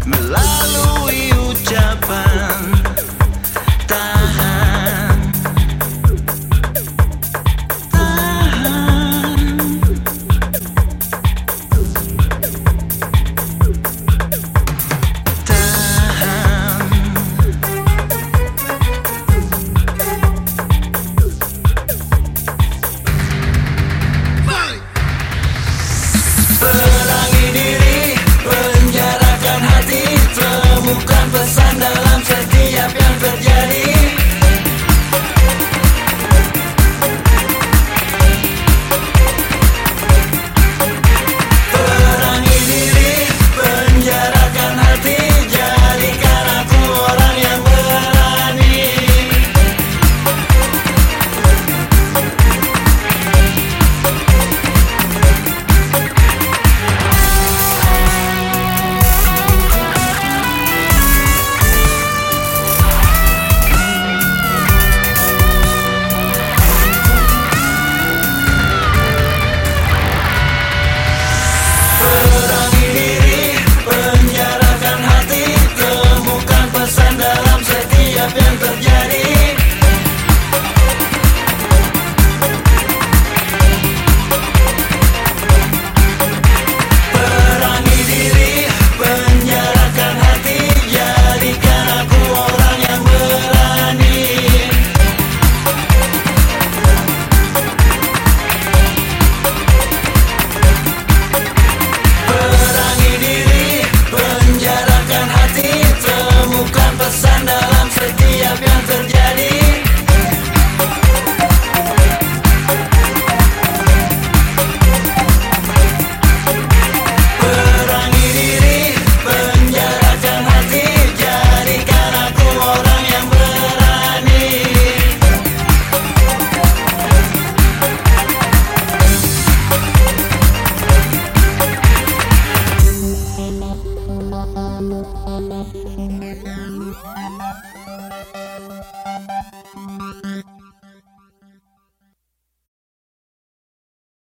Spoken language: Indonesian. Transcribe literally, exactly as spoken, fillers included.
melalui ucapan tahan, tahan. Perangi diri, penjarakan hati, temukan pesan dalam setiap yang terjadi. Perangi diri, penjarakan hati, jadikan aku orang yang berani. Perangi diri, penjarakan hati, temukan pesan dalam setiap yang terjadi. Perangi diri, penjarakan hati, jadikan aku orang yang berani. Perangi diri, penjarakan hati, temukan pesan dalam setiap yang terjadi. Perangi diri, penjarakan hati, jadikan aku orang yang berani. Thank you.